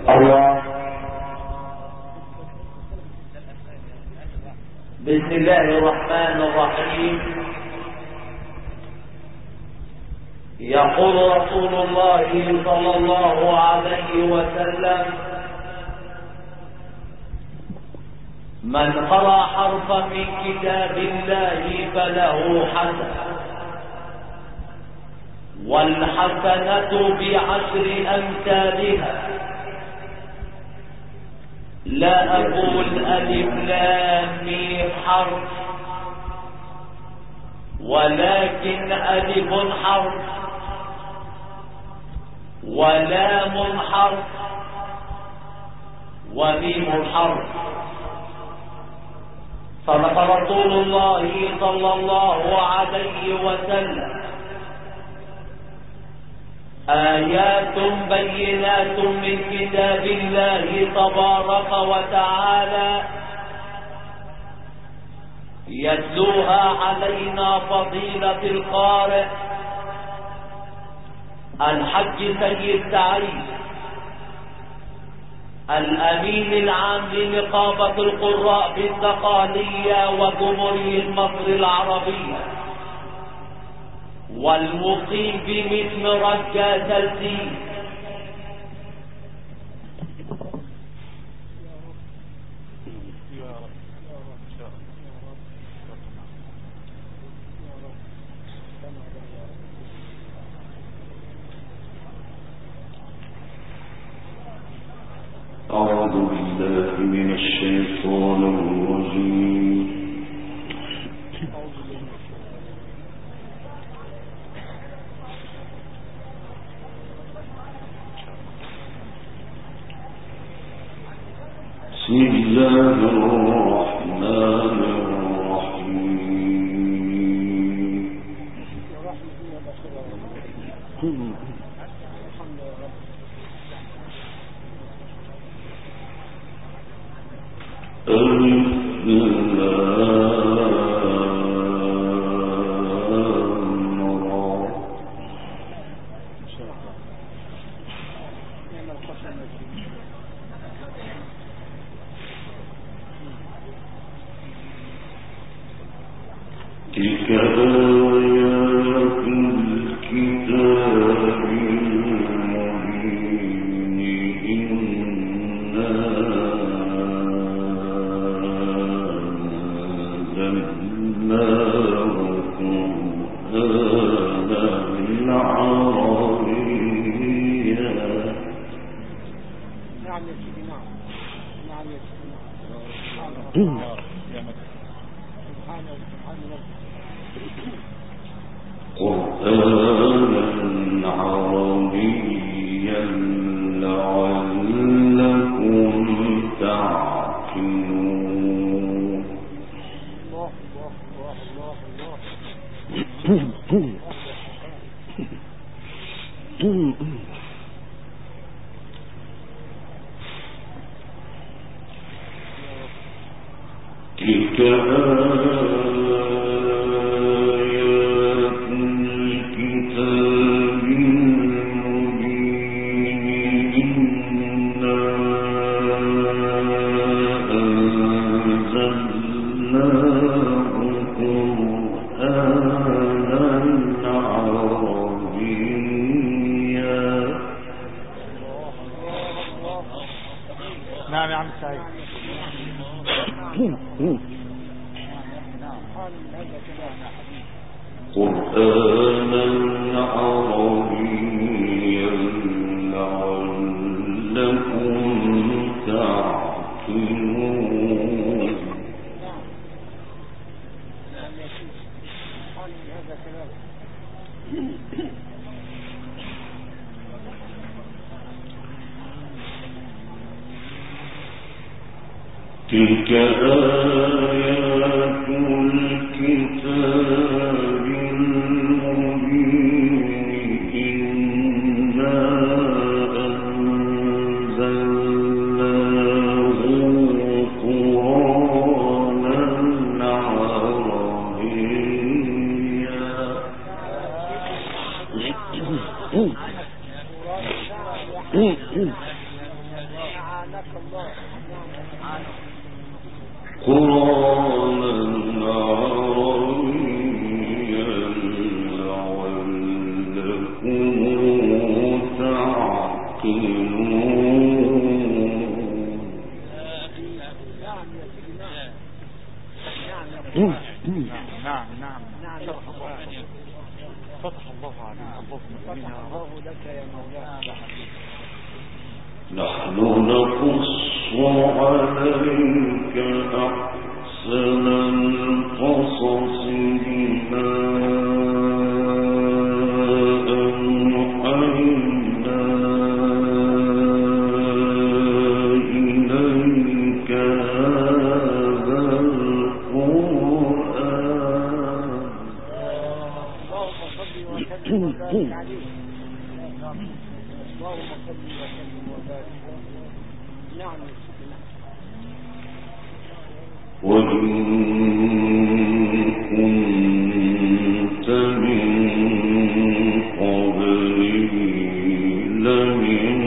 الله. بسم الله الرحمن الرحيم. يقول رسول الله صلى الله عليه وسلم: من قرأ حرفا من كتاب الله فله حسنة، والحسنة بعشر أمثالها. لا أقول ألف لام ميم حرف، ولكن ألف حرف ولام حرف وميم حرف. صدق رسول الله صلى الله عليه وسلم: آيات بينات من كتاب الله تبارك وتعالى يتلوها علينا فضيلة القارئ الحج سيد سعيد الأمين العام لنقابة القراء بالدقهلية وجمهورية مصر العربية، والمقيم بمثل رجاء تلتين. أعوذ بالله من الشيطان الرجيم. بسم الله الرحمن الرحيم. تلك آيات الكتاب المبين. إنا أنزلناه قرآنا عربيا. نعم يا سيدي، نعم يا سيدي، قرآنا عربيا لعلكم تعقلون. الله الله الله. تلك آيات الكتاب المبين. إنا أنزلناه قرآنا عربيا. نعم يا عم سعيد. قرآنا عربيا لعلكم تعقلون. تلك آيات الكتاب المبين. إنا أنزلناه قرآنا عربيا. قرآنا عربيا لعلكم تعقلون. نعم فتح الله عليك. فتح الله لك يا مولانا. نحن نقص عليك أحسن القصص بما أوحينا إليك هذا القرآن. اللهم صل وسلم وبارك عليه. اللهم صل وسلم وبارك. نعم. وإن كنت من قبله لمن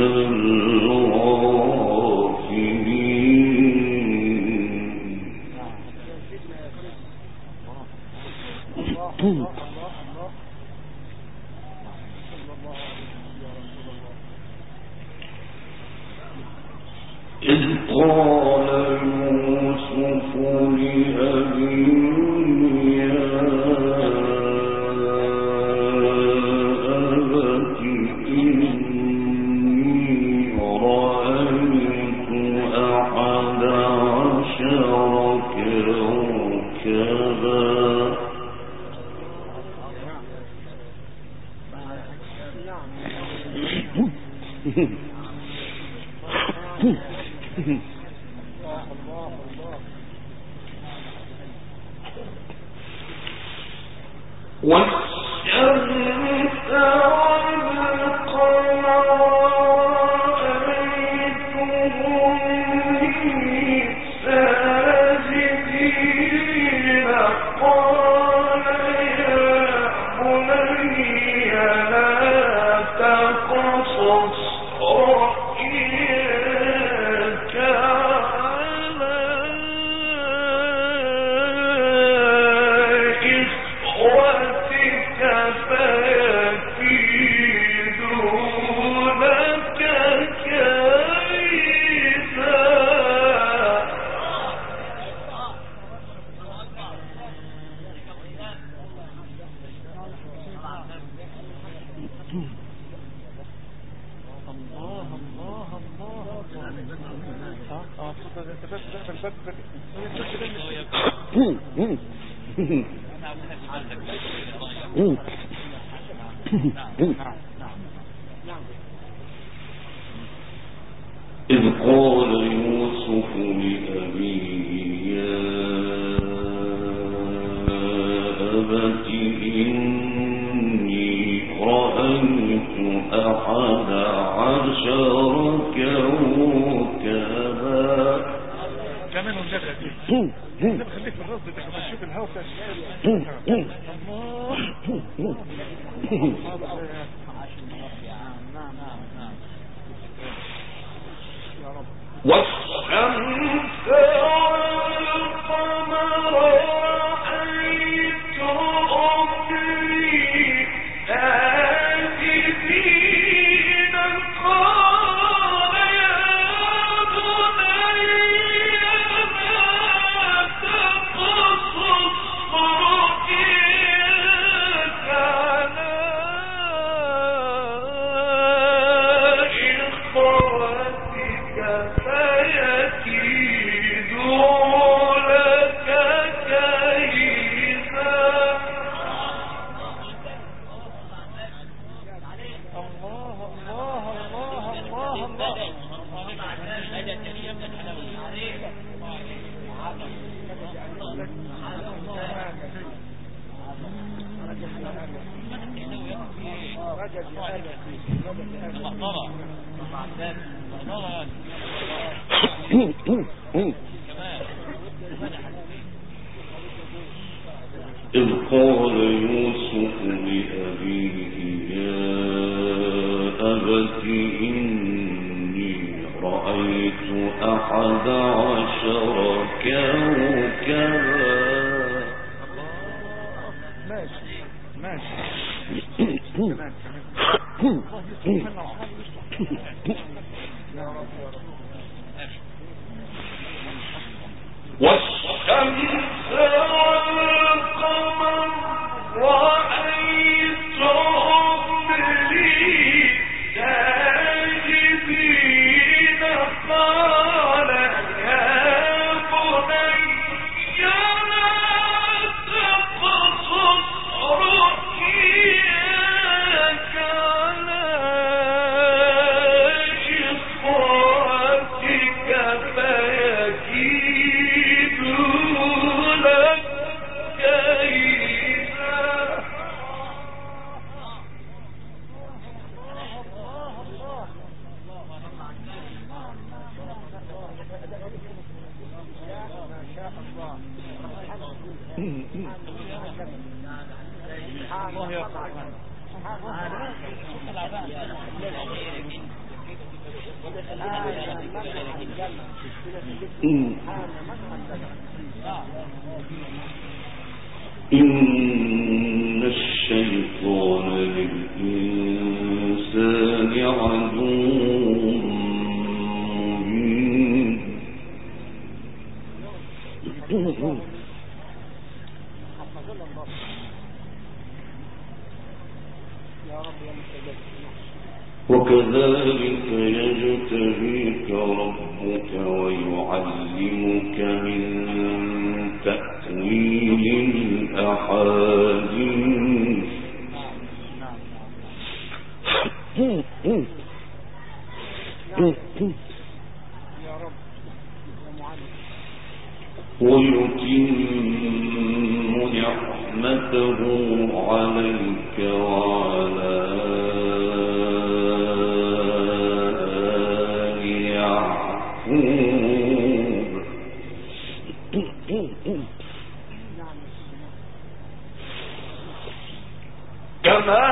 الغافلين. إذ قال يوسف لأبيه يا أبت إني رأيت أحد عشر كوكبا. والشمس والقمر رأيتهم لي ساجدين. قال يا بني لا تقصص رؤياك على إخوتك فيكيدون لك كيدا. إذ قال يوسف لأبيه يا أبت إني رأيت أحد عشر كوكبا. كمان ونجد انت خليك في الرصد، انت بتشوف الهواء بتاع والشمس والقمر رأيتهم لي ساجدين. قال يا بني لا تقصص رؤياك على إخوتك فيكيدون لك كيدا. إذ قال يوسف لأبيه يا أبت إني رأيت رأيت 11 كوكبا. ماشي كمان والشمس والقمر رأيتهم لي ساجدين قال يا بني لا تقصص رؤياك على إخوتك فيكيدوا لك كيدا. الله يا قرآن. إن الشيطان للإنسان عدو مبين. وكذلك يجتبيك ربك ويعلمك من تأويل الأحاديث ويتم نعمته عليك وعلى آل يعقوب كما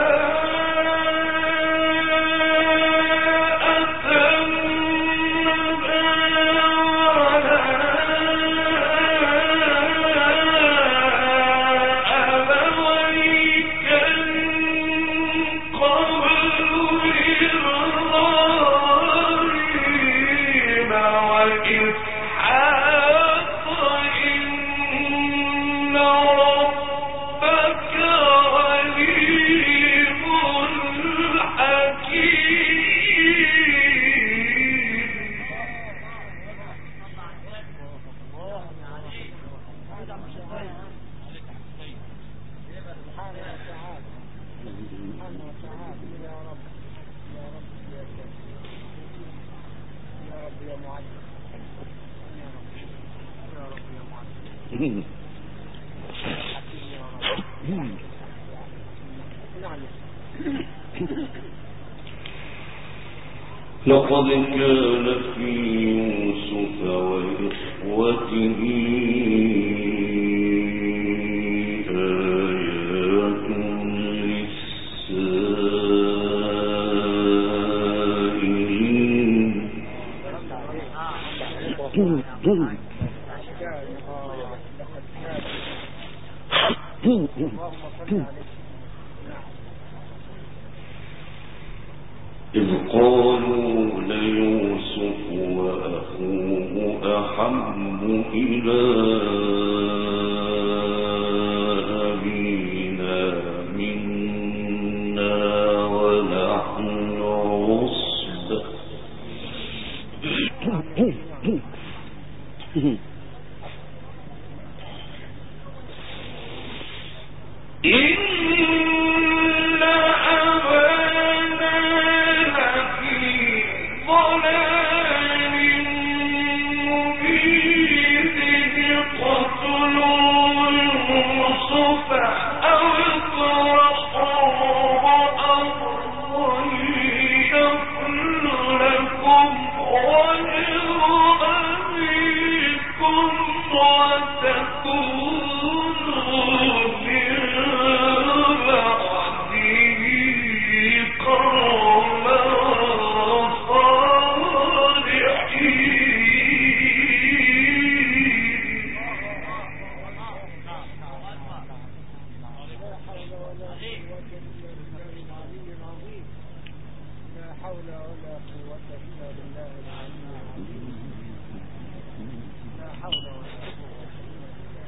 لقد كان في يوسف وإخوته آيات للسائلين. إذ قالوا ليوسف وأخوه أحب إلى أبينا منا ونحن عصبة. حول ولا قوة إلا بالله العلي العظيم. لا حول ولا قوة إلا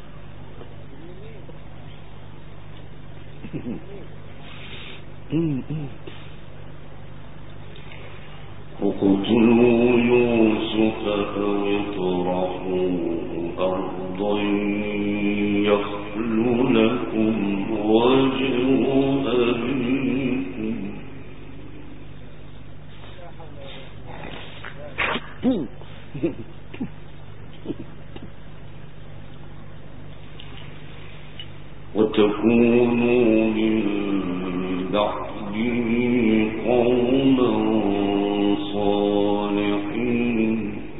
بالله. اقتلوا يوسف أو اطرحوه أرضا يخل لكم وجه أبيكم وتكونوا من بعده قوما صالحين.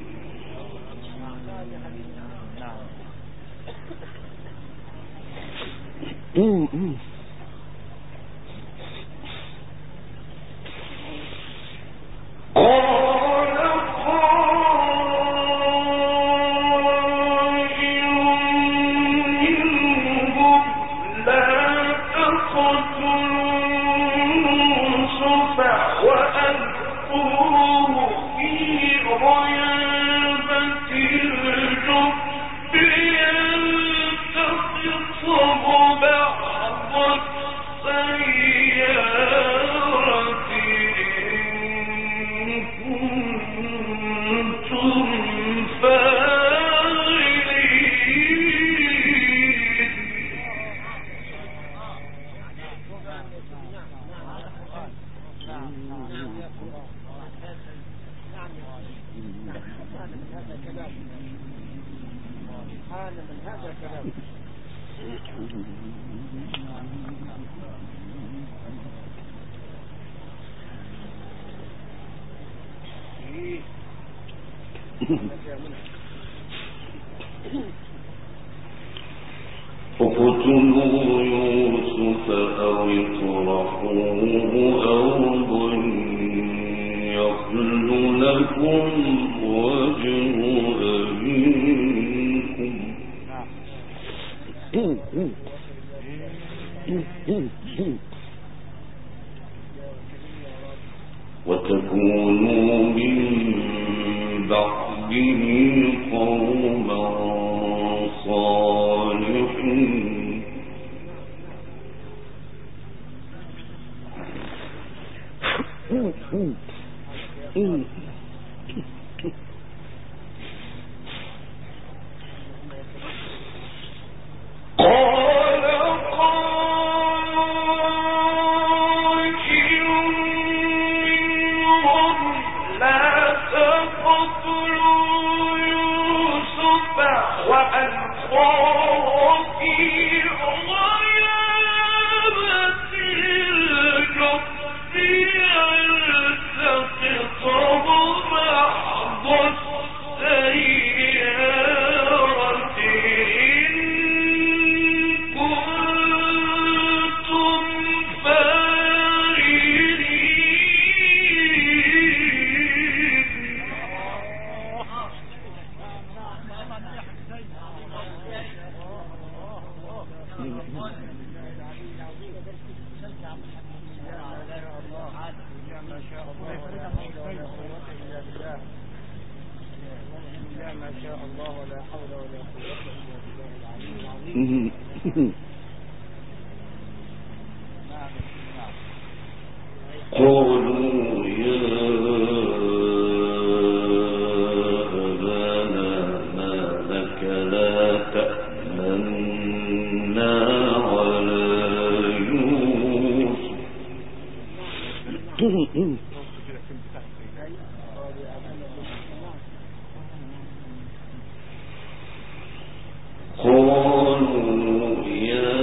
اقتلوا يوسف أو اطرحوه أرضا يخل لكم وجه أبيكم وتكونوا من بعده قوما صالحين. قالوا يا أبانا ما لك لا تأمنا على يوسف قالوا يا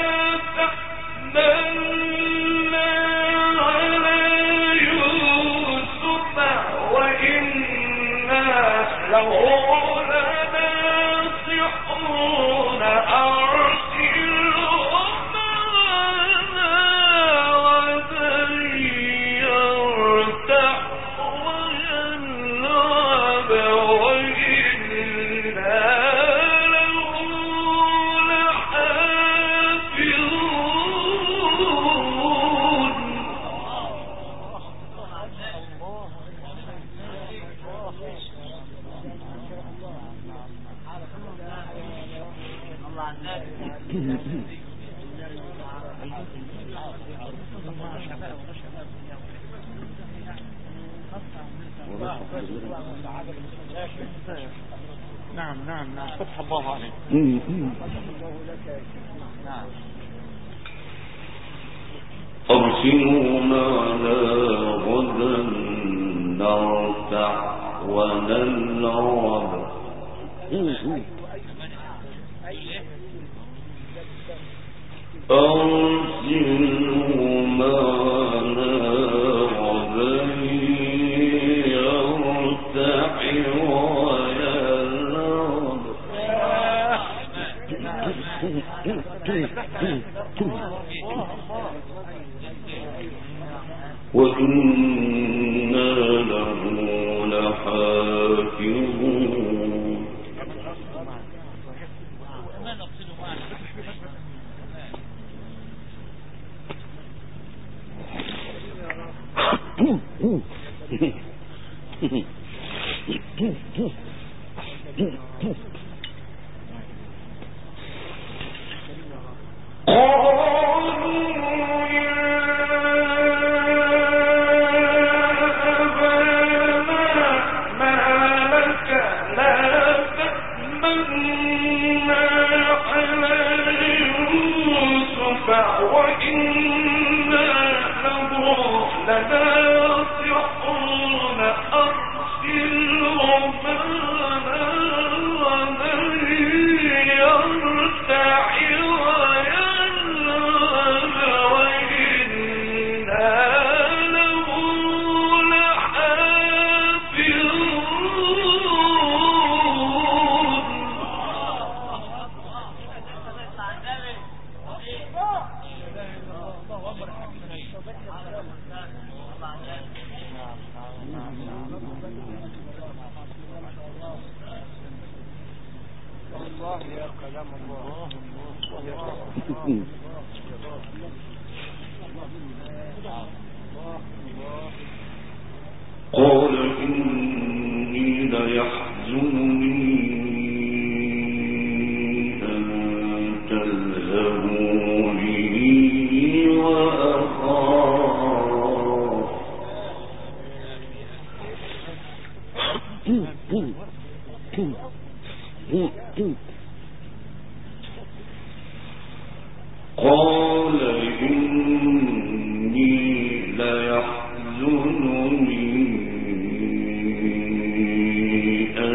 ما نعم فتح الله عليك. نعم أرسلوا معنا غدا نرتع ونلعب. أرسلوا معنا غدا يرتع ويلعب. وإنا له لحافظون. قال إني ليحزنني أن تذهبوا به وأخاف قال إني ليحزنني أن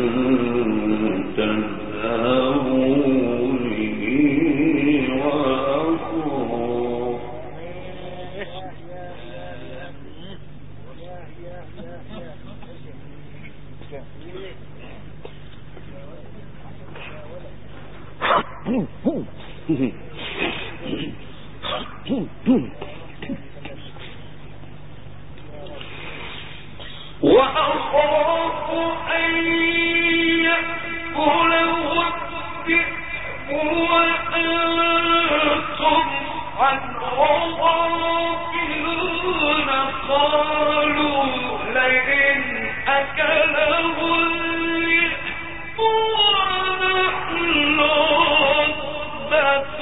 تذهبوا به وأخاف وأخاف أن يأكله الذئب وأنتم عنه غافلون قالوا لئن أكله الذئب ونحن عصبة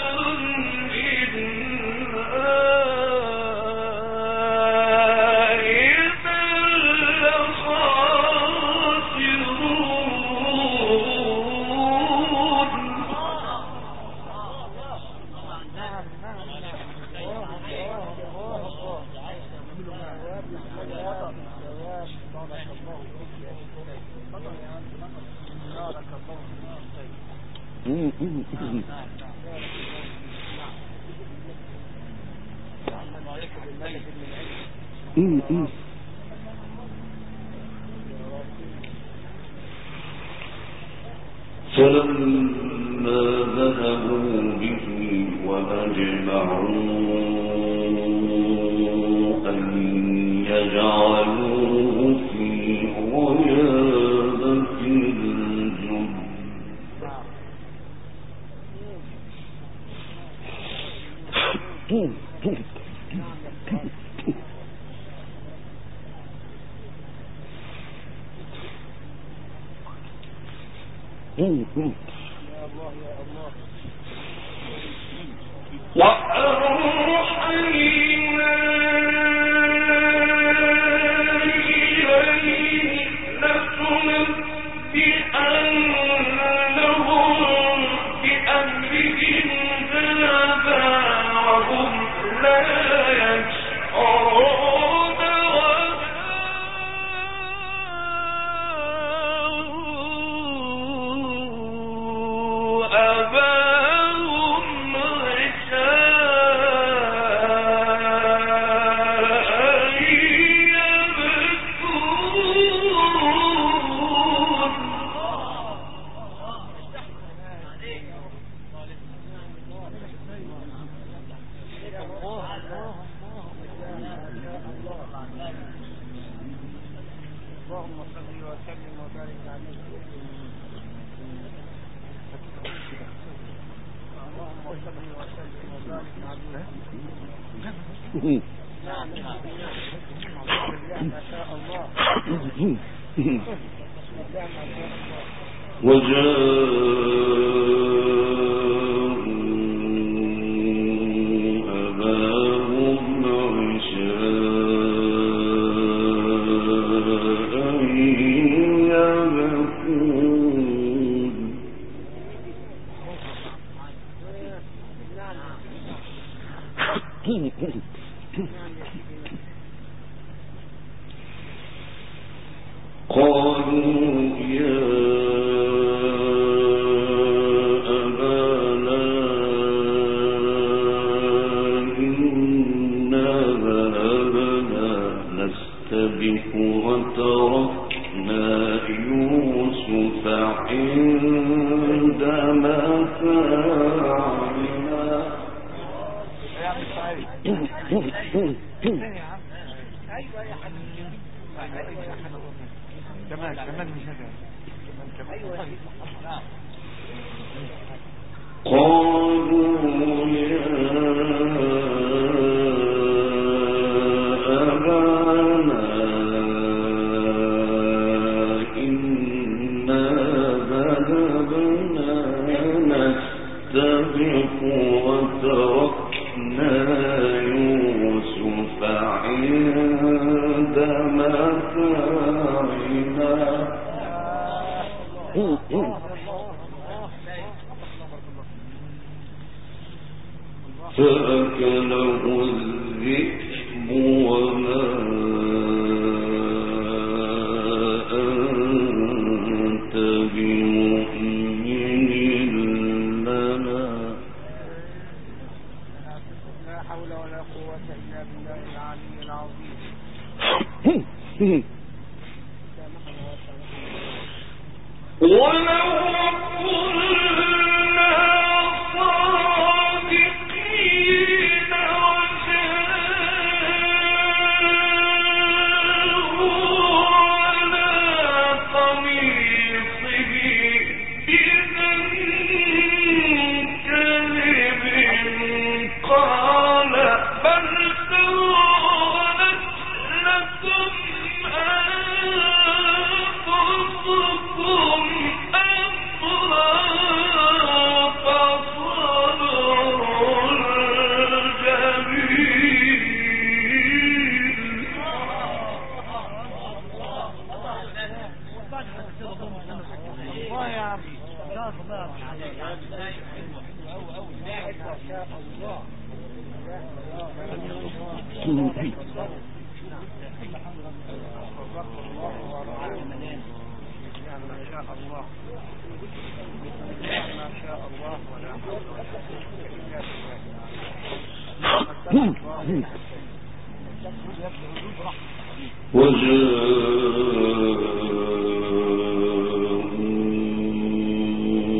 فلما ذهبوا به وأجمعوا أن يجعلوه في غيابة الجب فأكله الذئب وما أنت بمؤمن لنا. لا حول ولا قوة إلا بالله العلي العظيم. ولو كنا صادقين وجاءوا على قميصه بدم كذب قال بل سولت لكم أنفسكم أمرا فصبر جميل. الله يا عمي ما شاء الله. ما شاء الله ولا حول ولا قوة إلا بالله. وجاءوا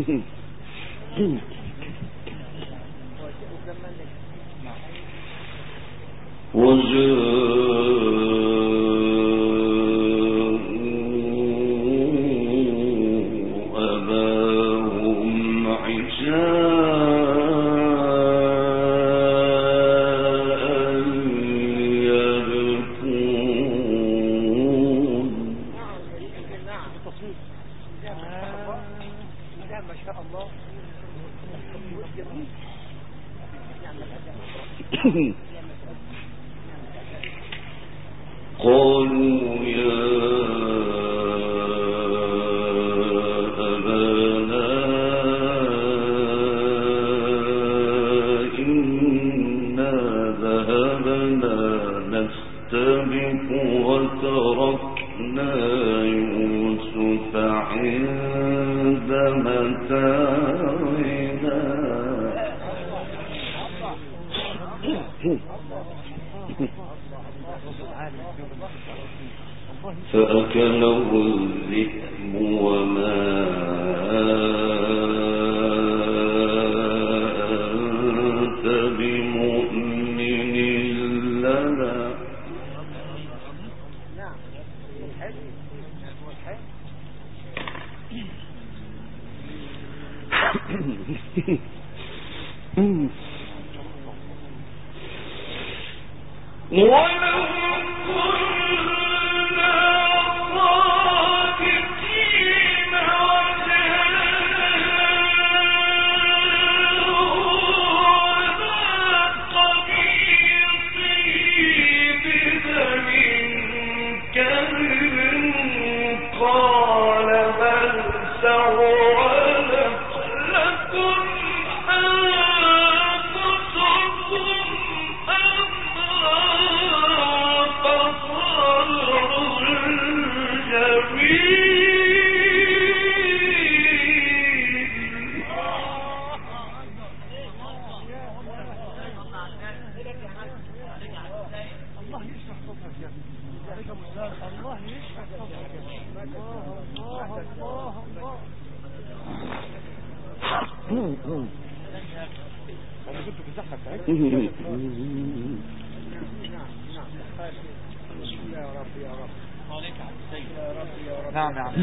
قالوا يا أبانا إنا ذهبنا نستبق وتركنا يوسف عند متاعنا فأكله الذئب وما أنت بمؤمن لنا نعم يا عم.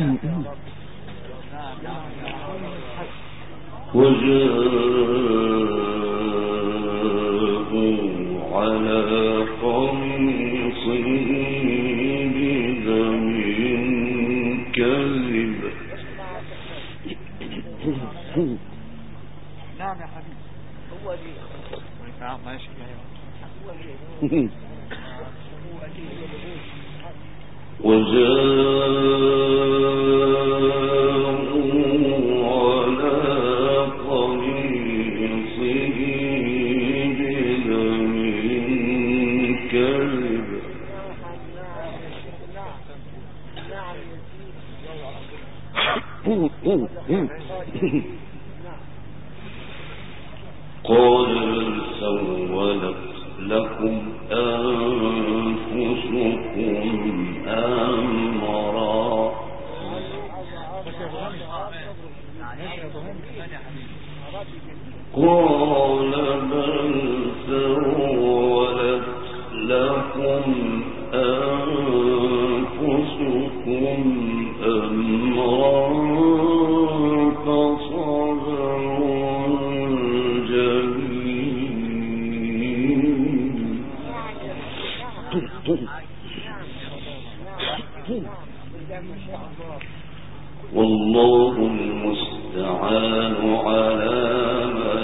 وجاءوا على قميصه بدم كذب. نعم يا حبيبي. هو دي. نعم ماشي. وجاءوا على قميصه بدم كذب. قال بل سولت لكم أنفسكم أمرا. قال بل سولت لكم أنفسكم أمرا فصبر والله المستعان على ما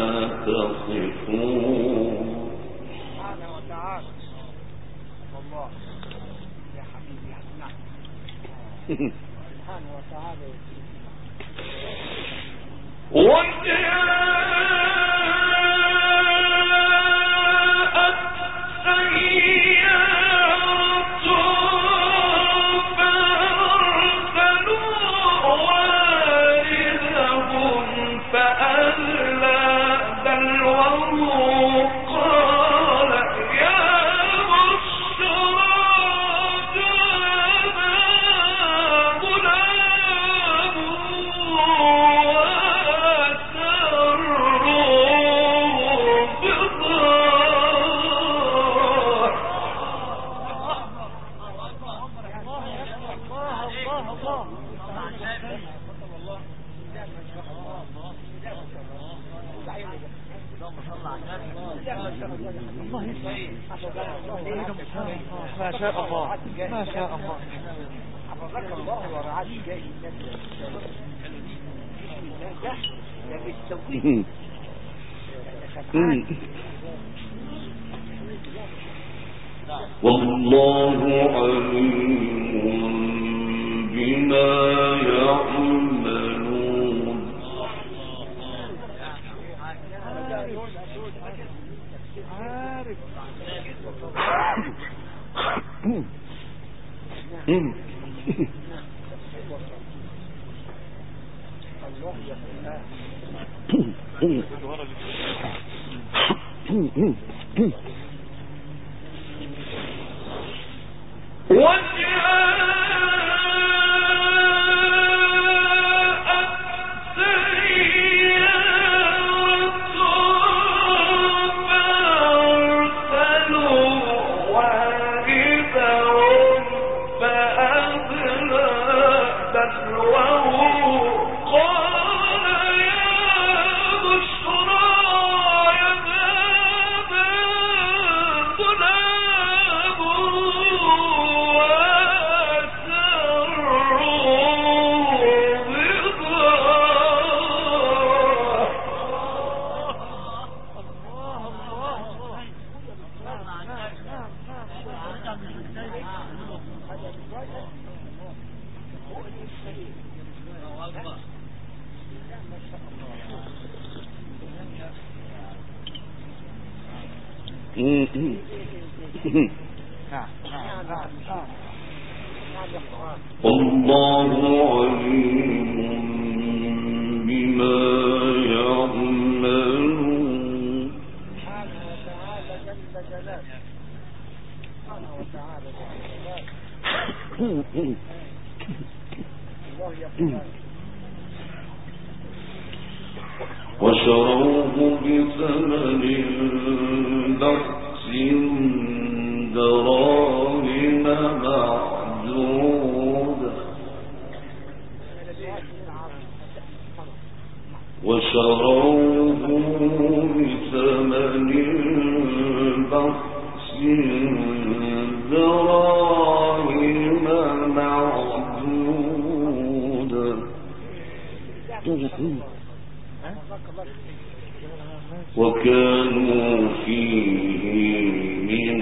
تصفون. سبحانه وتعالى. والله يا حبيبي نعم. سبحانه وتعالى. ما شاء الله ما شاء الله حفظك الله ورعاك جاي والله عليم بما يعملون والله عليم بما يعملون سبحانه وتعالى جل جلاله سبحانه وتعالى جل جلاله الله يقول وشروه بثمن بخس دراهم معدودة وشروه بثمن بخس دراهم معدودة وكانوا فيه من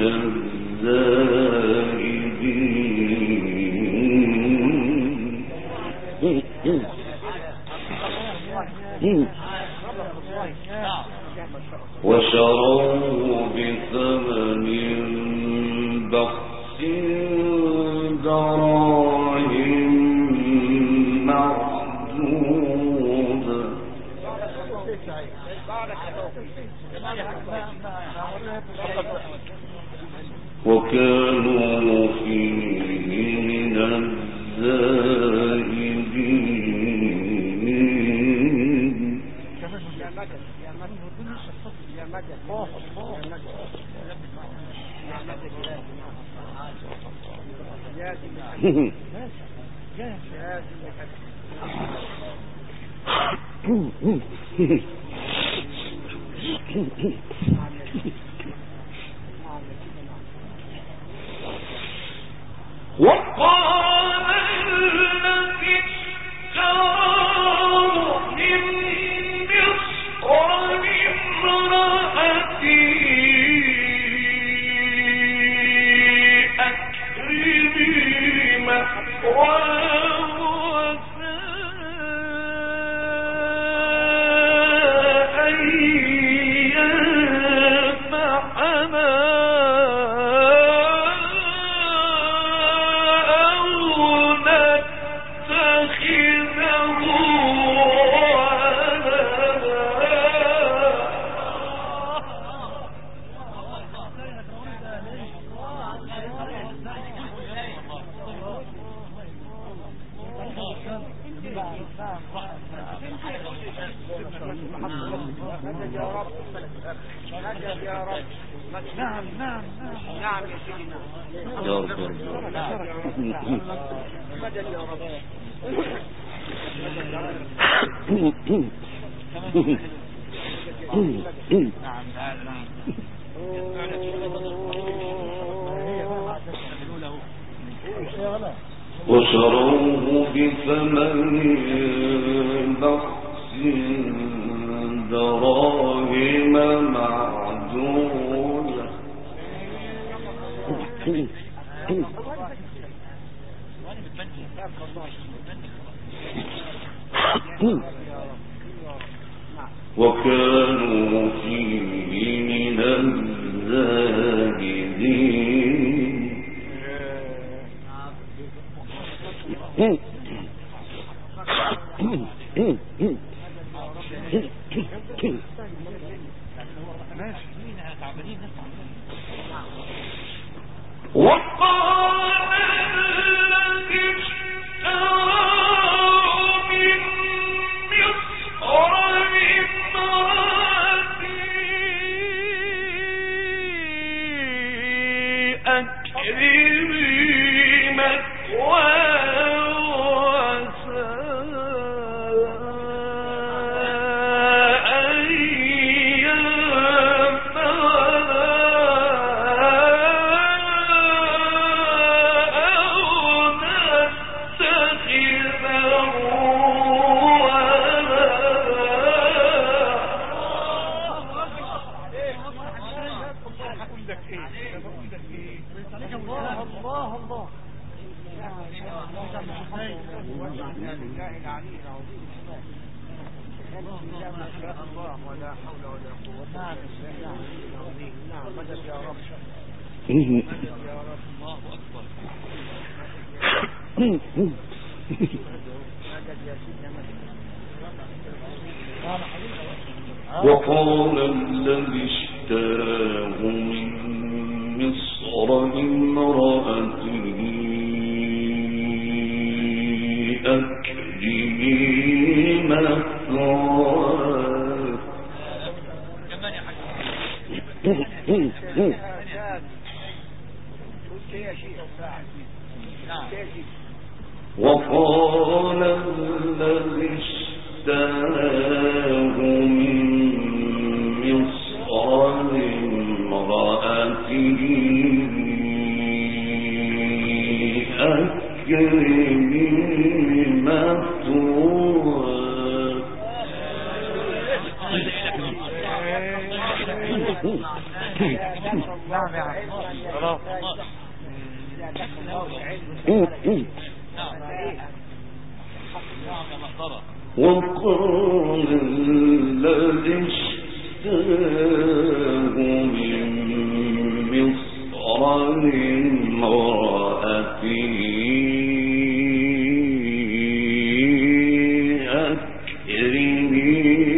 الزاهدين وشروه بثمن بخس دراهم معدودة وكانوا فيه من الزاهدين وقال الذي اشتراه من مصر لامرأتي أكرمي مثواه وساء أن ينفعنا نعم نعم نعم يا سيدنا يا رب مدد يا رب وشروه بثمن بخس دراهم معدودة وكانوا فيه من الزاهدين وقال الذي اشتراه من مصر لامرأتي أكرمي مثواه وساء وقال الذي اشتراه من مصر لامرأته أكرمي مثواه وقال الذي اشتراه من مصر لامرأته أكرمي مثواه وقال الذي اشتراه من مصر لامرأته أكرمي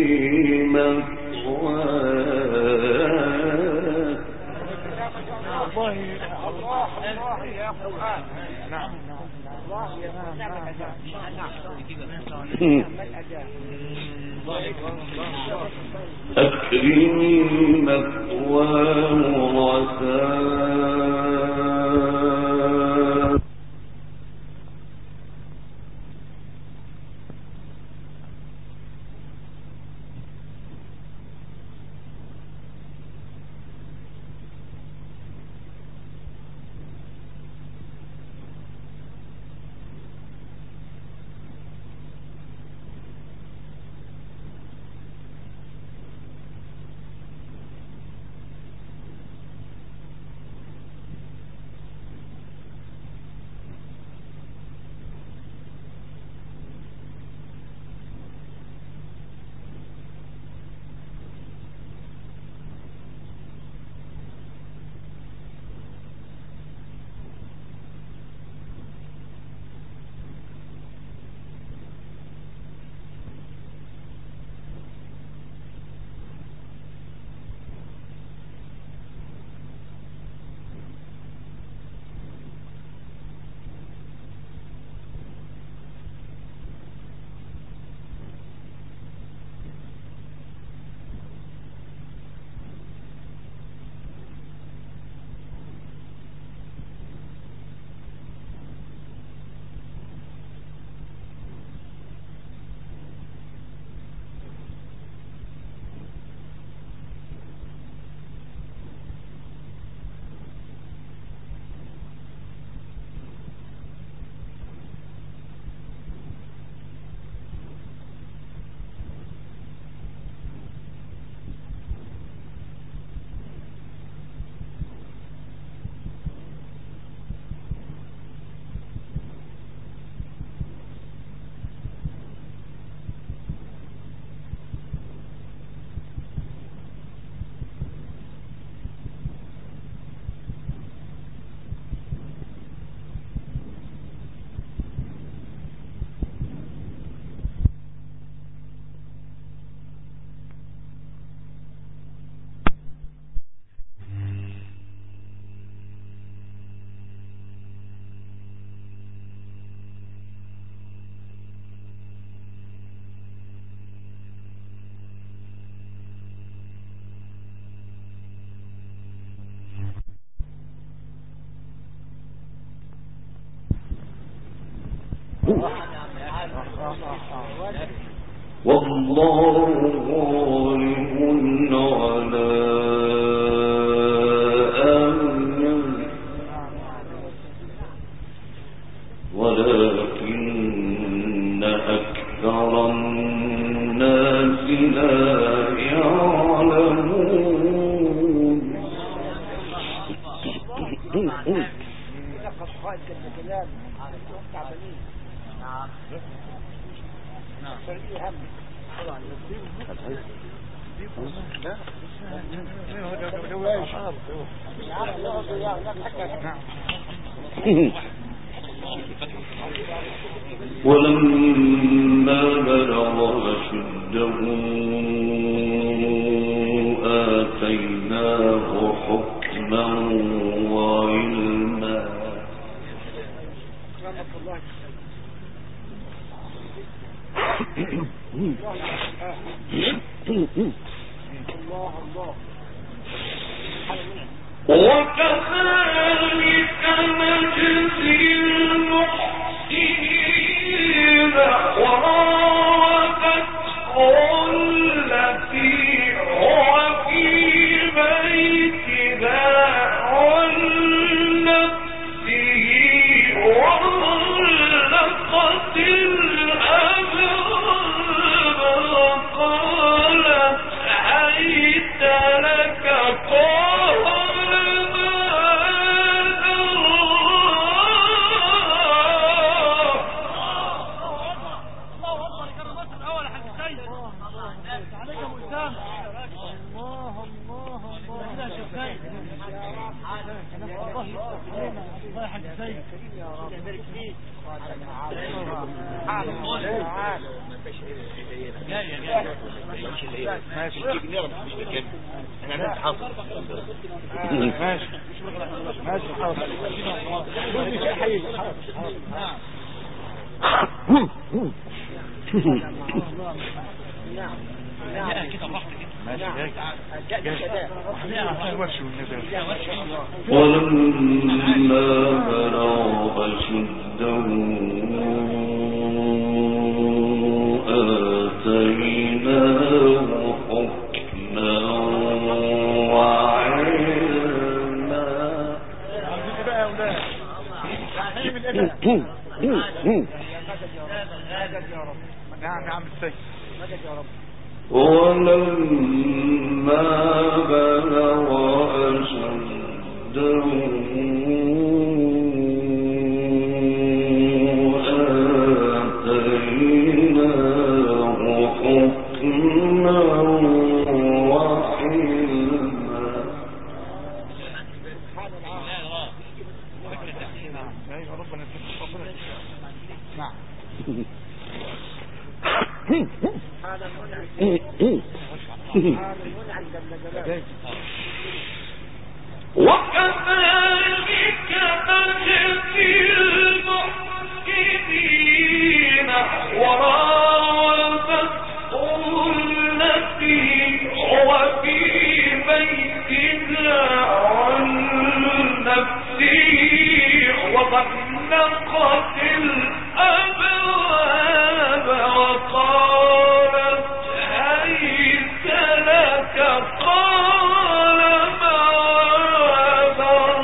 أكرمي مثواه وساء والله غالب على أمره ولكن أكثر الناس لا يعلمون. ولما بلغ أشده آتيناه حكما وعلما. وكذلك نجزي المحسنين وراودته التي هو في بيتها عن نفسه وغلقت الأبواب وقالت حيث لك ولما بلغ أشده آتيناه حكما وعلما. نعم السيد. ولما بلغ أشده آتيناه حكما وعلما. وكذلك نجزي المحسنين وراودته التي هو في بيتها عن نفسه وغلقت الأبواب وقالت هيت لك قال معاذ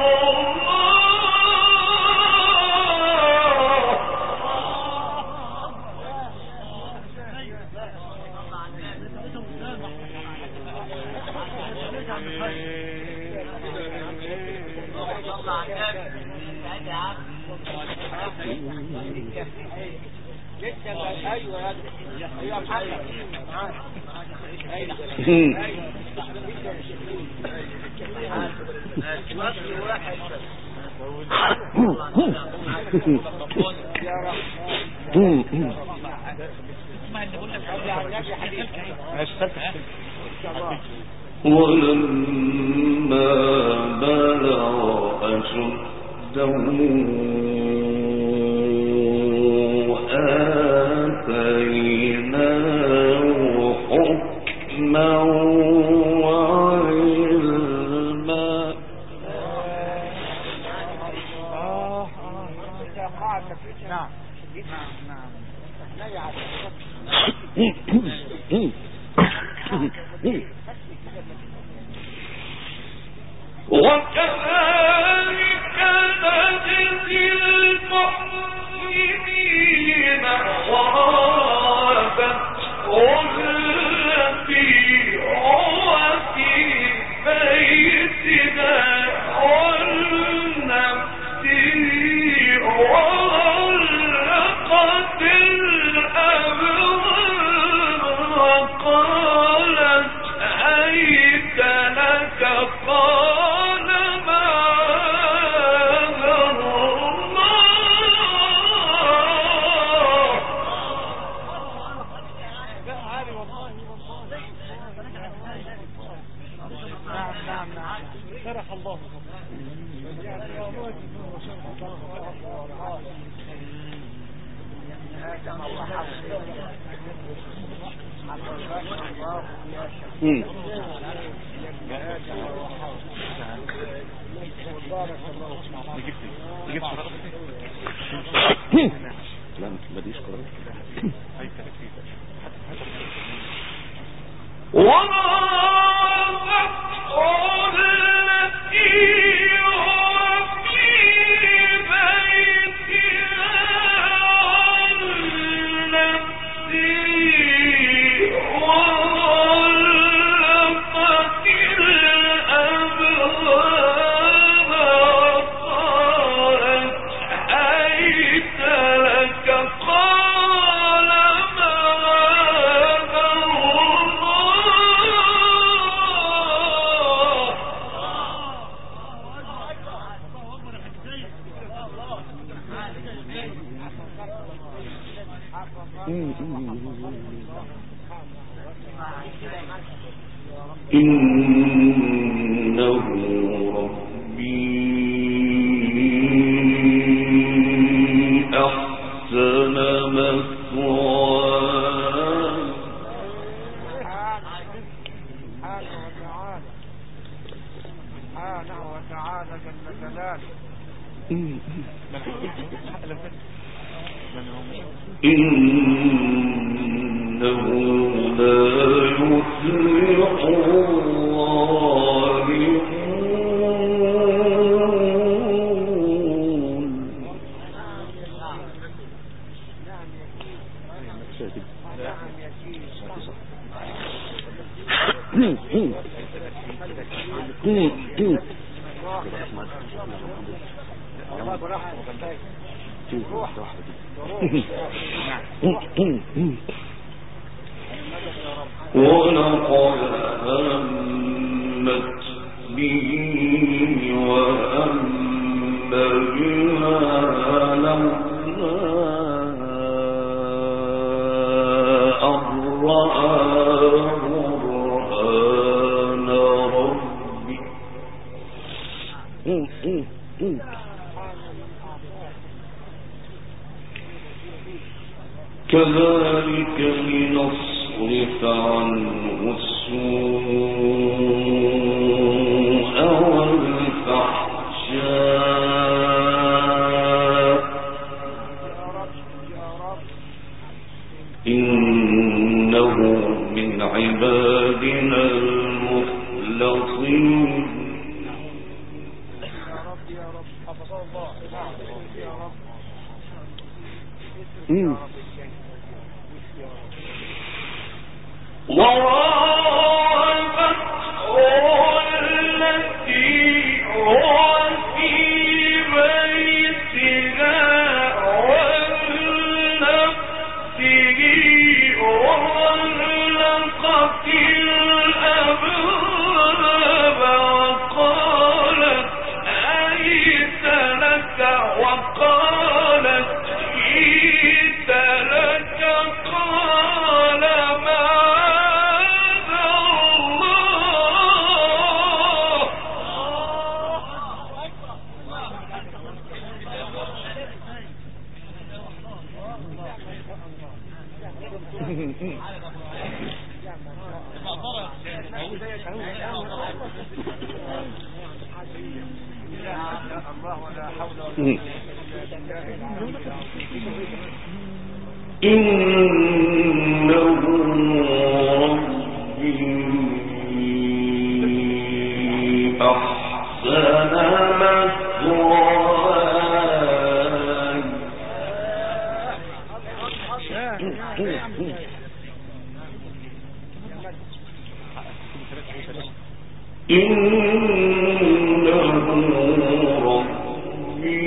ولما بلغ أشده آتيناه حكما وعلما. نعم وكذلك نجزي المحسنين وراودته التي هو في بيتها عن نفسه وغلقت الأبواب وقالت هيت لك قال معاذ الله. شرح الله لا ما ديش قرار إنه ربي أحسن مثواي. سبحانه وتعالى جل جلاله. إنه لا يفلح الظالمون. ولقد همت به وهم بها لولا أن رأى برهان ربه. كذلك لنصرف عنه السوء والفحشاء إنه من عبادنا المخلصين. وراودته التي هو في بيتها عن نفسه وغلقت الأبواب وقالت هيت لك وقالت هيت لك قال معاذ الله. الله ولا حول ولا قوة إلا بالله. إنه ربي أحسن مثواي إنه ربي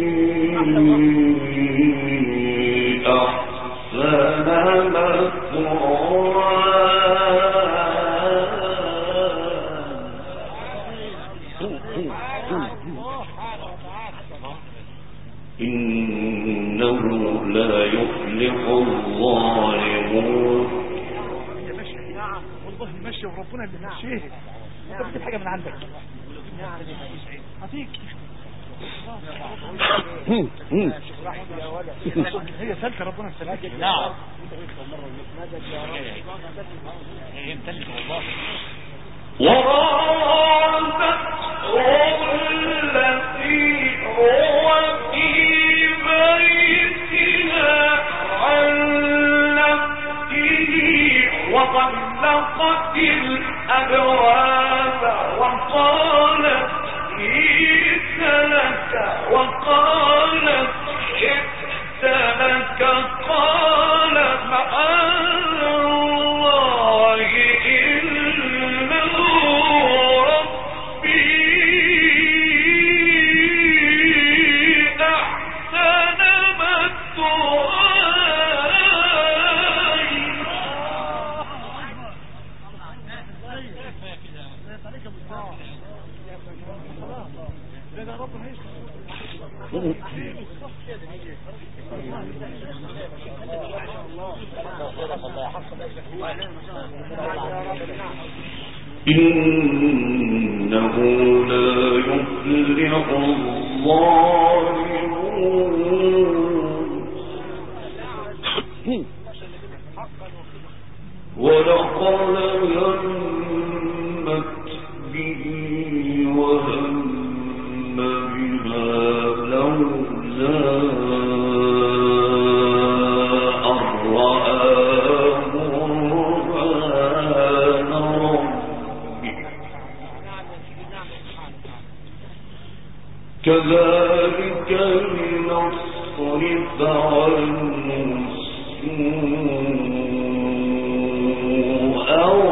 أحسن إنه لا يفلح الظالمون. والله ماشي وربنا اللي ماشيه. انت بتجيب حاجه من عندك هتيجي هي سلكه ربنا يسلمك. نعم هي امتلك والله. التي هو في بيتها عن نفسه وطلقت الأبواب وقالت هيت لك قال معاذ الله إنه ربي أحسن مثواي. إنه لا يفلح الظالمون. ولقد همت به وهم بها لولا أن رأى برهان ربه كذلك لنصرف عنه السوء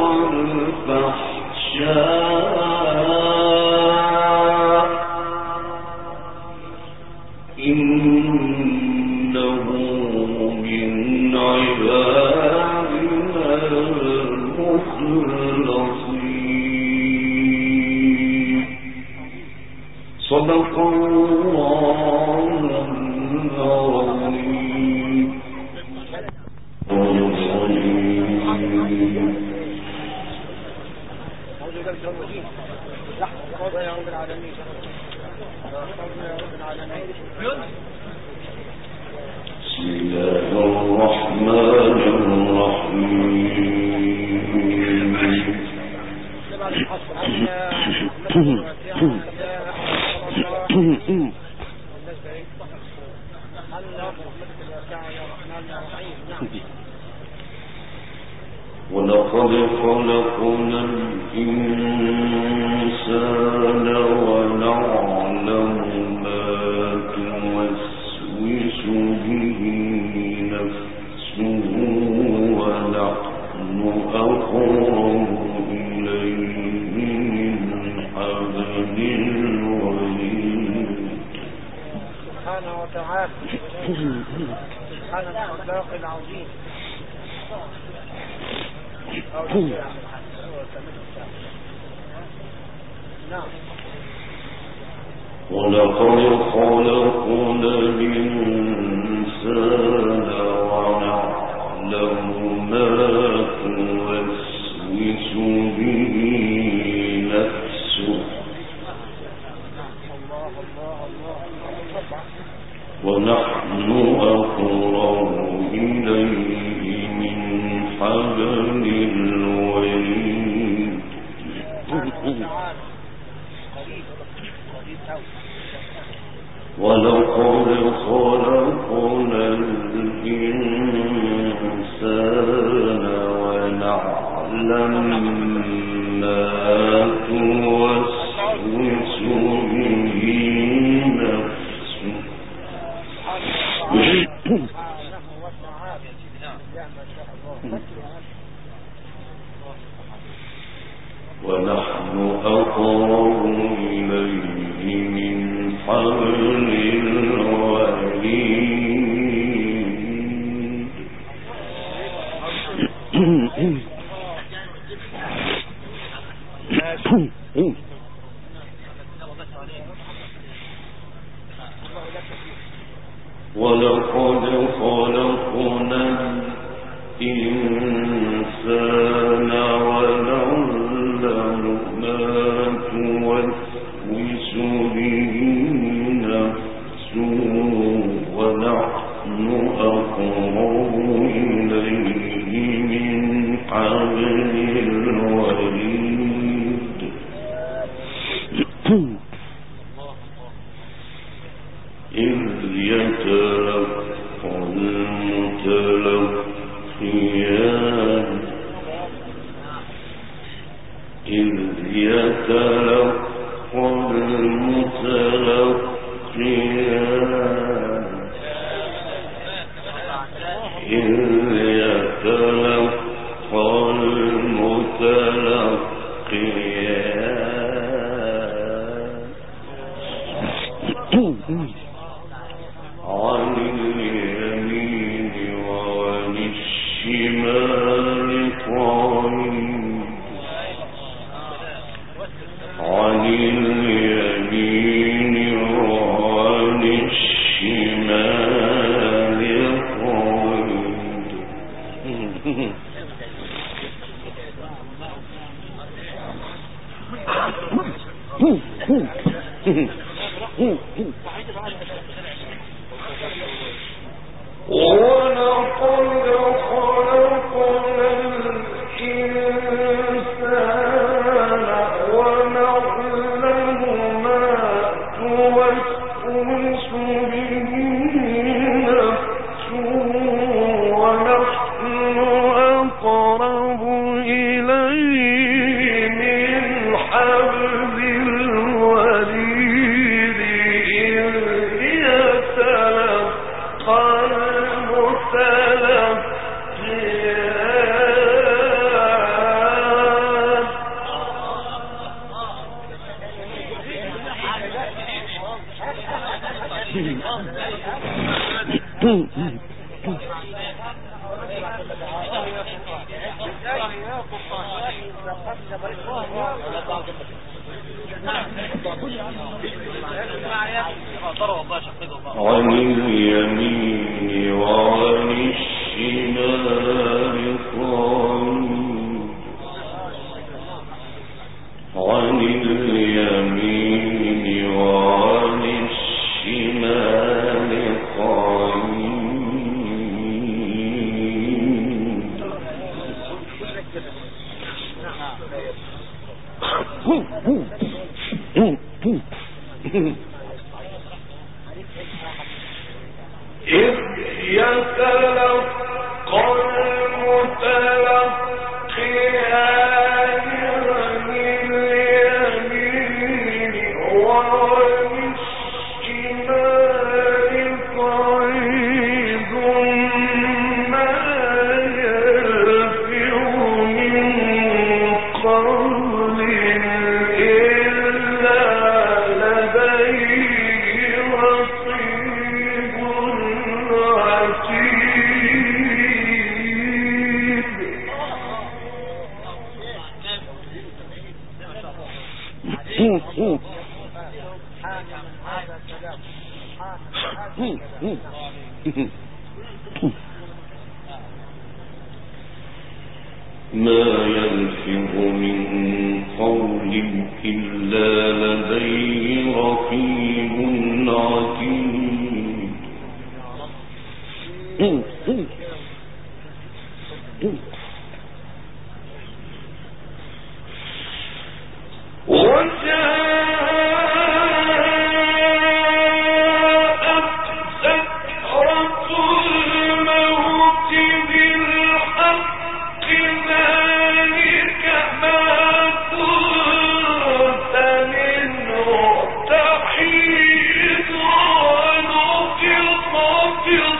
والفحشاء إنه من عبادنا المخلصين. صدق الله العظيم. بسم الله الرحمن الرحيم. ولقد خلقنا الإنسان ونعلم ما توسوس به نفسه ونحن أقرب إليه من حبل الوريد. سبحانه وتعالى سبحان الخلاق العظيم. ولقد خلقنا الإنسان ونعلم ما توسوس به نفسه ونحن أقرب إليه من حبل الوريد. ولقد خلقنا الإنسان ونحن أقرب إليه من حبل الوريد ولقد خلقنا الإنسان ونعلم ما توسوس به نفسه ونحن أقرب إليه من حبل الوريد إذ يتلقى المتلقيان عن اليمين وعن الشمال قعيد عن اليمين وعن الشمال قعيد ولقد خلقنا الإنسان ونعلم ما توسوس به نفسه ونحن أقرب إليه من حبل الوريد إذ يتلقى عن اليمين وعن الشمال قعيد عن اليمين وعن الشمال قعيد إذ يتلقى المتلقيان عن اليمين وعن الشمال قعيد ما يلفظ من قول إلا لديه رقيب ما يلفظ من قول إلا لديه رقيب عتيد فِي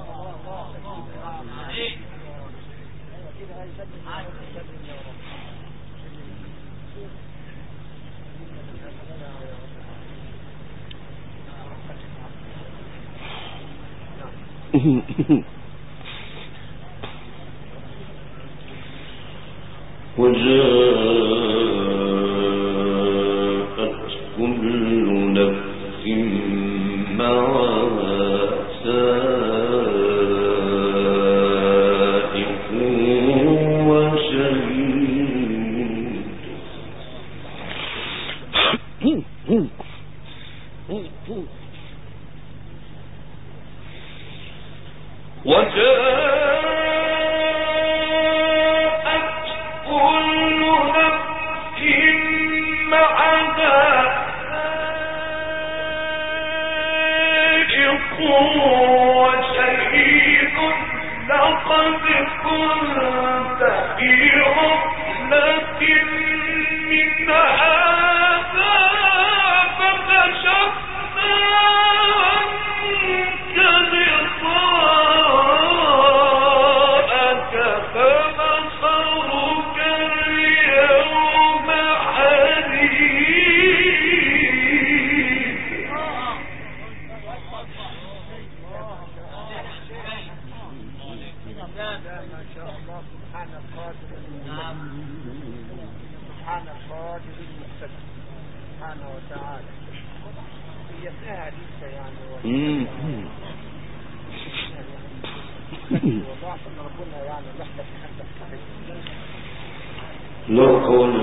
وجاءت كل نفس معها سائق وشهيد لقد كنت في غفلة من هذا فكشفنا عنك غطاءك فبصرك اليوم حديد. ما شاء الله. سبحان القادر سبحان القادر المقتدر سبحانه وتعالى. هي فيها لسه يعني والله ان ربنا يعني لحظه في حدك صحيح. لقد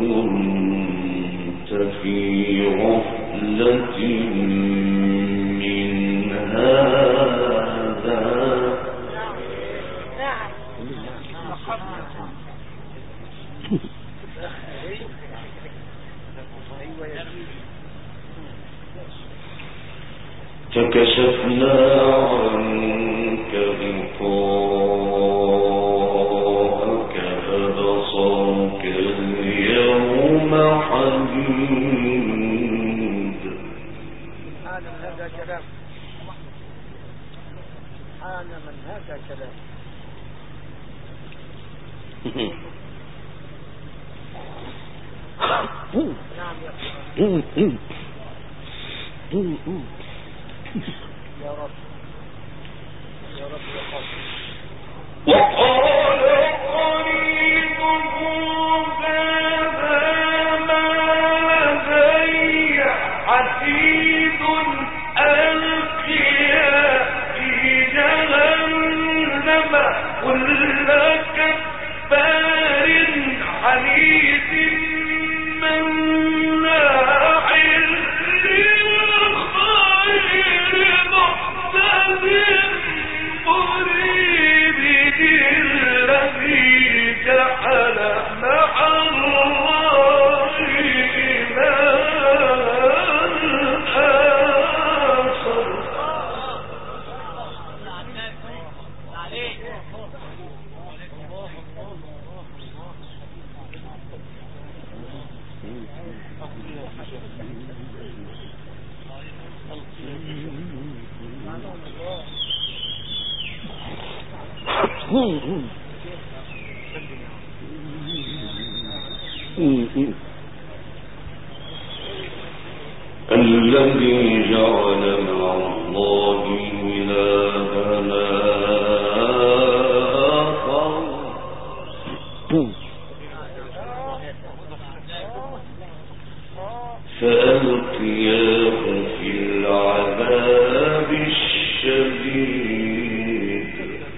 كنت في غفلة من هذا فكشفنا عنك غطاءك فبصرك اليوم حديد. سبحان من هذا كلام. سبحان من هذا كلام. نعم يا يا رب يا رب يا قادر. وقال قريبه هذا ما لدي عتيد ألقيا في جهنم كل كفار عنيد مناع للخير معتد مريد الذي جعل مع الله إلها آخر. الذي جعل مع الله إلها آخر فألقياه في العذاب الشديد.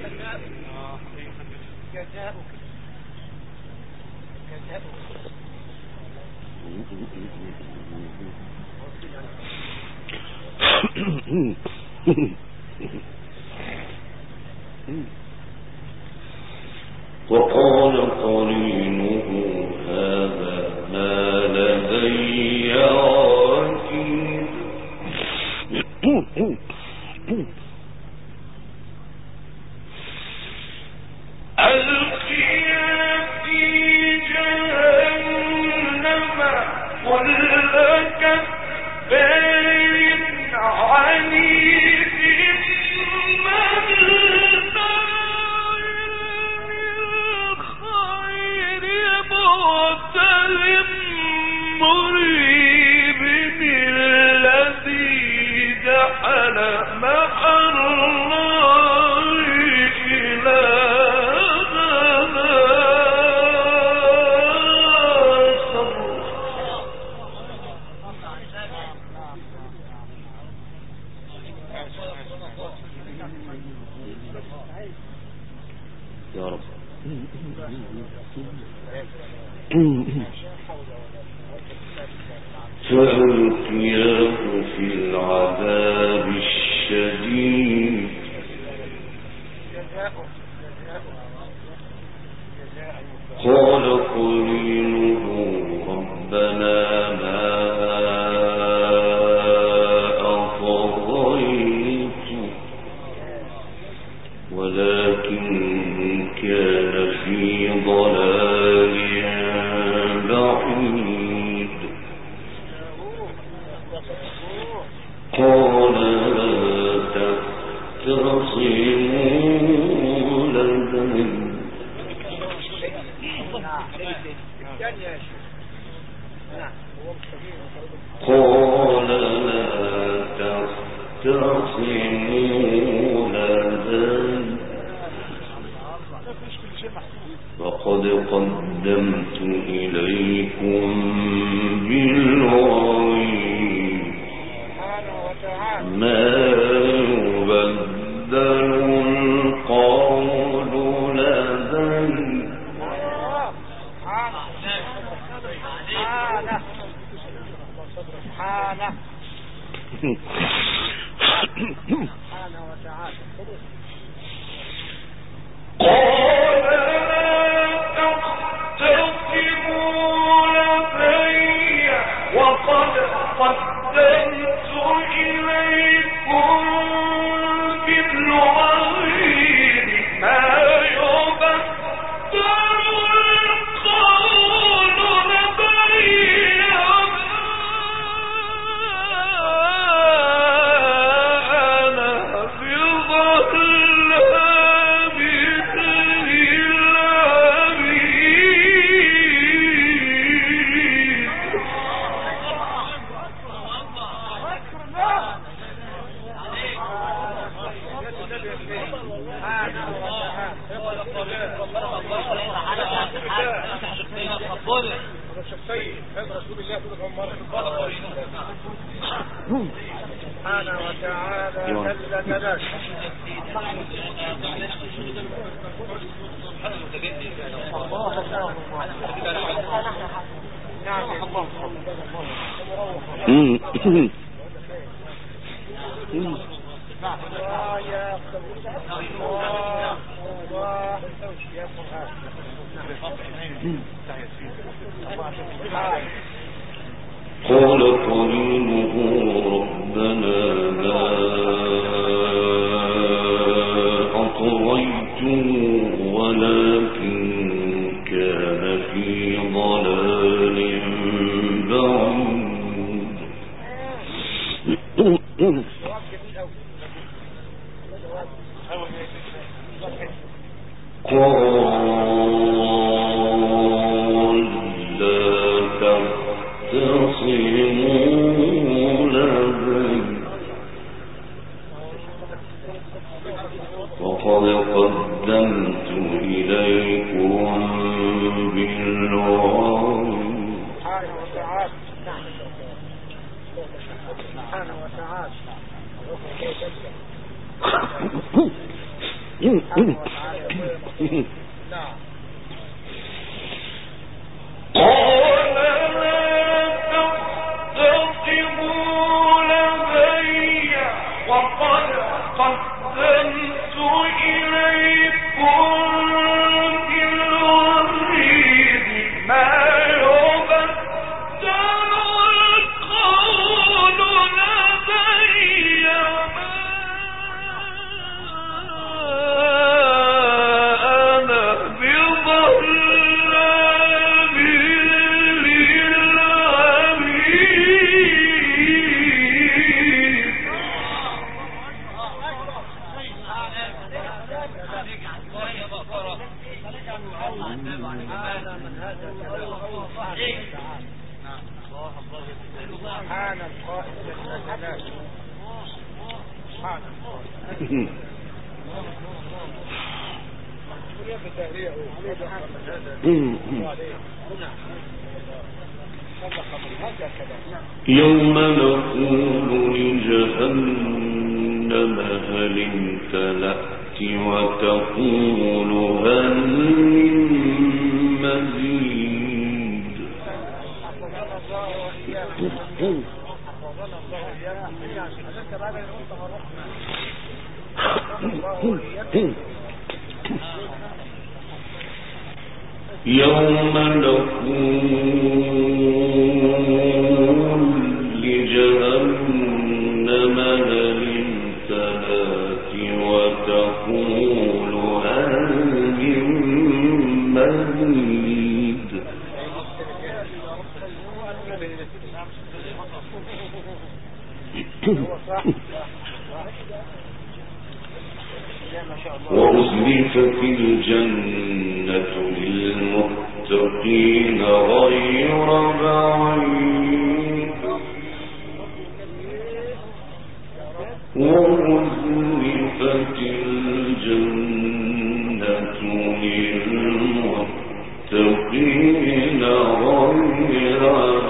وقال قرينه هذا ما لدي عتيد. ألقيا في جهنم كل كفار عنيد مناع فألقياه في العذاب الشديد قال قرينه ربنا ما أطغيته ولكن كان في ضلال بعيد قال لا تختصموا لدي قال لا تختصموا لدي وقد قدمت إليكم بالوعي ما يبدل القول لدي وقد قدمت إليكم بالوعيد ما يبدل القول لدي أنا بظلام سبحانه وتعالى جل جلاله. قال قرينه ربنا لا أطغيته ولكن كان في ضلال بعيد قال لا تختصموا لدي وقد قدمت إليكم بالوعي سبحانه وتعالى قال لا تختصموا لدي وقد قدمت إليكم بالوعيد ما يبدل القول لدي أنا بظلام سبحان القائد جل جلاله. سبحان يوم نقول لجهنم هل امتلأت وتقول هل من مزيد. يوم نقول لجهنم هل امتلأت وتقول هل من مزيد. وأزلفت الجنة للمتقين غير بعيد. وأزلفت الجنة للمتقين غير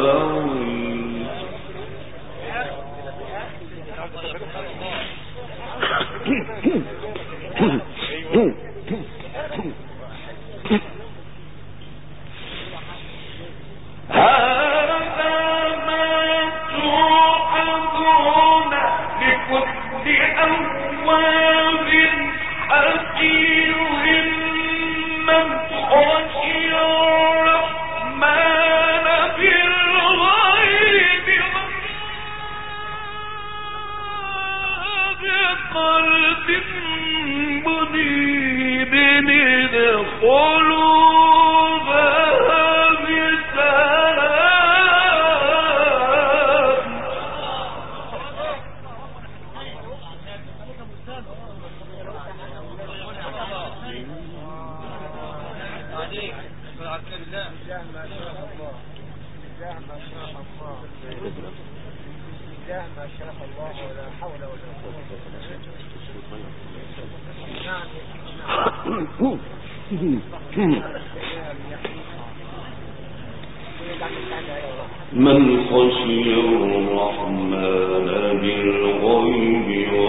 من خشي الرحمن بالغيب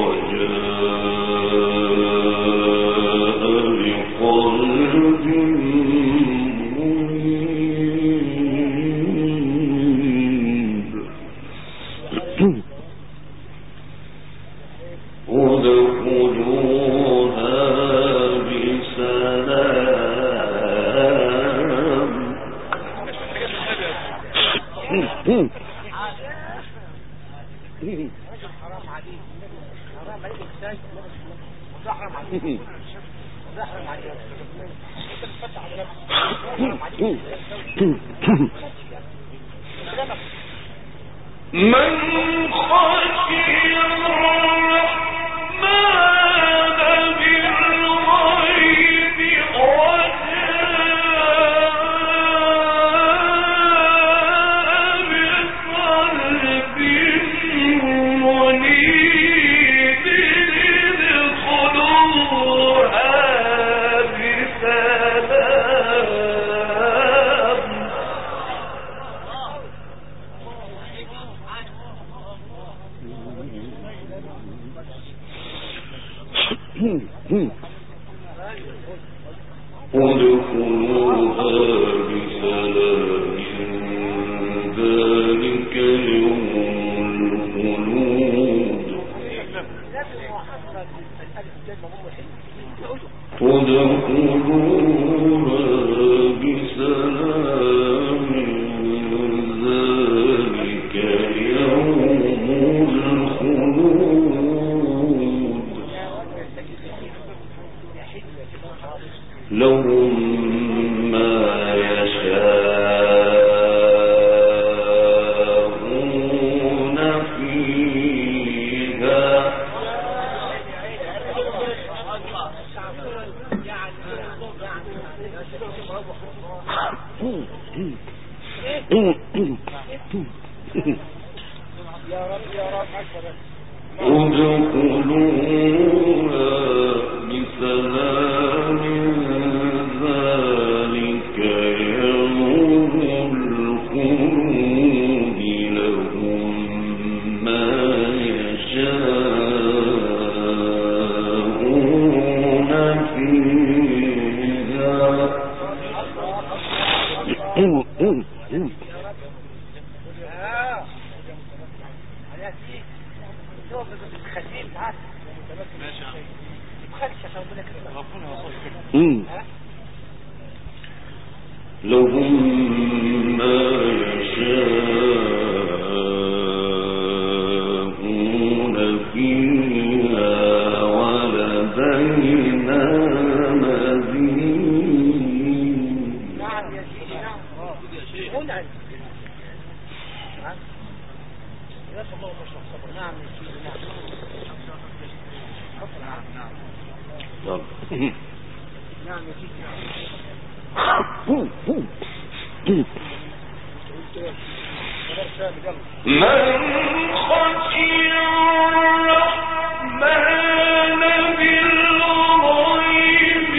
وجاء بقلب منيب. ادخلوها بسلام. حرام عليك السجن وزحرم عليك زحرم عليك من خشي الرحمن بالغيب وجاء بقلب منيب ادخلوها ادخلوها بسلام ذلك يوم الخلود. ادخلوها بسلام ذلك يوم الخلود. لهم ما يشاءون فيها. ادخلوها بسلام ذلك يوم الخلود. لهم ما يشاءون لهم ما يشاءون فيها ولدينا مزيد. نعم يا سيدي نعم منعم يا الله مشرح صبر. نعم يا سيدي نعم نعم يا سيدي من خشي الرحمن بالغيب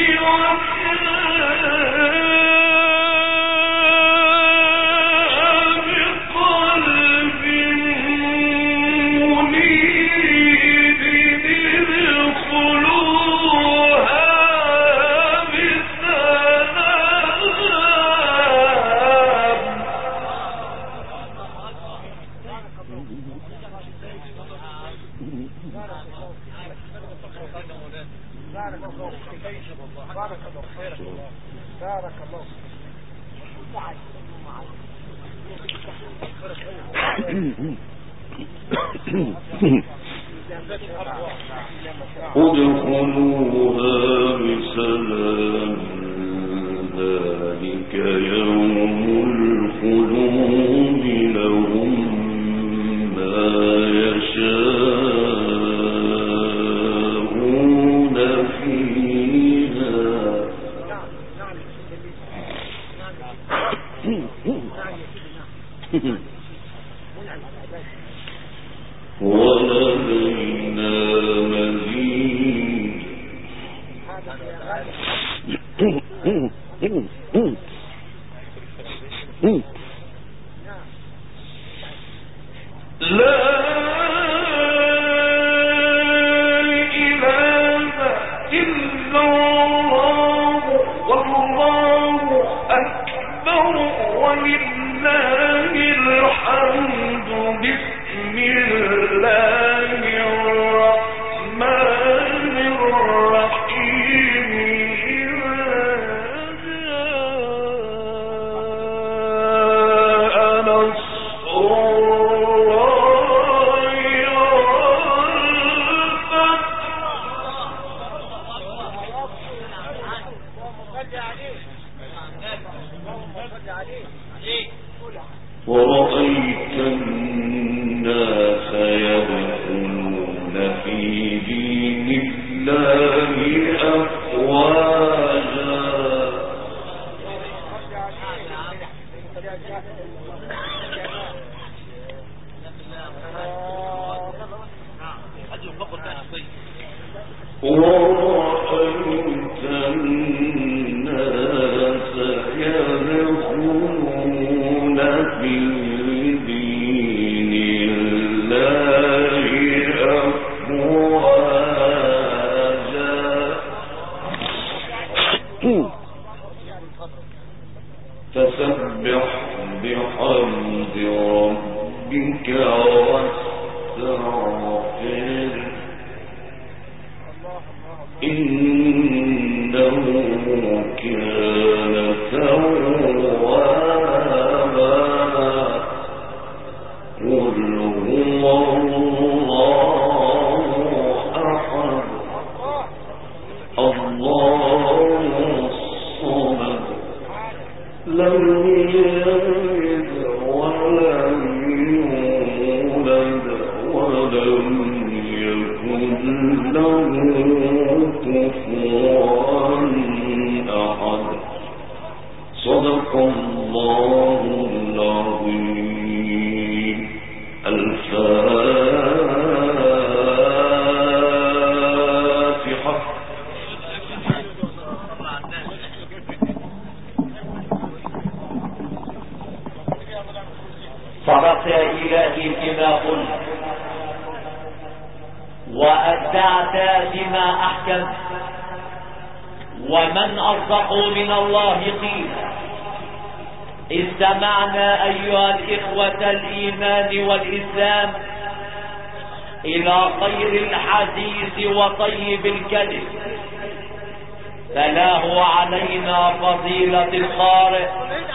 وجاء بقلب منيب ادخلوها بارك الله ادخلوها بسلام ذلك يوم الخلود لهم ما يشاءون فيها ولدينا مزيد. لا إله إلا الله والله أكبر ولله الحمد. بسم الله الرحمن الرحيم. إذا جاء نصر الله ورأيت الناس يدخلون في دين الله أفواجا. ورأيت الناس يدخلون في دين الله أفواجا. فسبح بحمد ربك واستغفر إنه كان توابا. قل هو الله أحد الله الصمد لم يلد ولم يولد ولم يكن له كفوا أحد. صدق الله العظيم. الفاتحة. صدقت يا إلهي فيما قلت وأبدعت بما أحكمت ومن أصدق من الله قيلا. استمعنا أيها الإخوة الإيمان والإسلام إلى خير الحديث وطيب الكلم، تلاه علينا فضيلة القارئ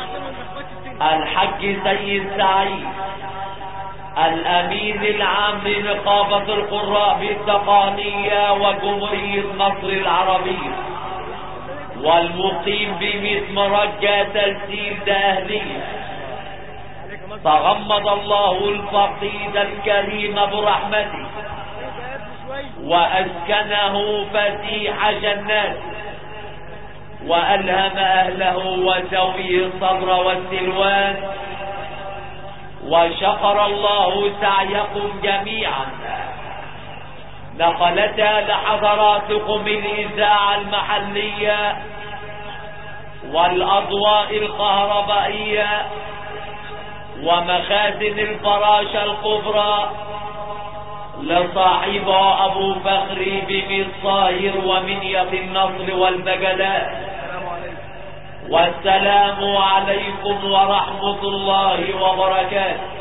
الحج سيد سعيد الأمين العام لنقابة القراء بالتقانية وجمهورية مصر العربية، والمقيم بمسمرجة تسديد أهلية. تغمد الله الفقيد الكريم برحمته وأسكنه فسيح جناته، وألهم أهله وذويه الصبر والسلوان، وشكر الله سعيكم جميعا. نقلتها لحضراتكم الإذاعة المحلية والأضواء الكهربائية ومخازن الفراشة الكبرى لصاحبها أبو فخري بن الصاهر ومنية النصر والبجلات. والسلام عليكم ورحمة الله وبركاته.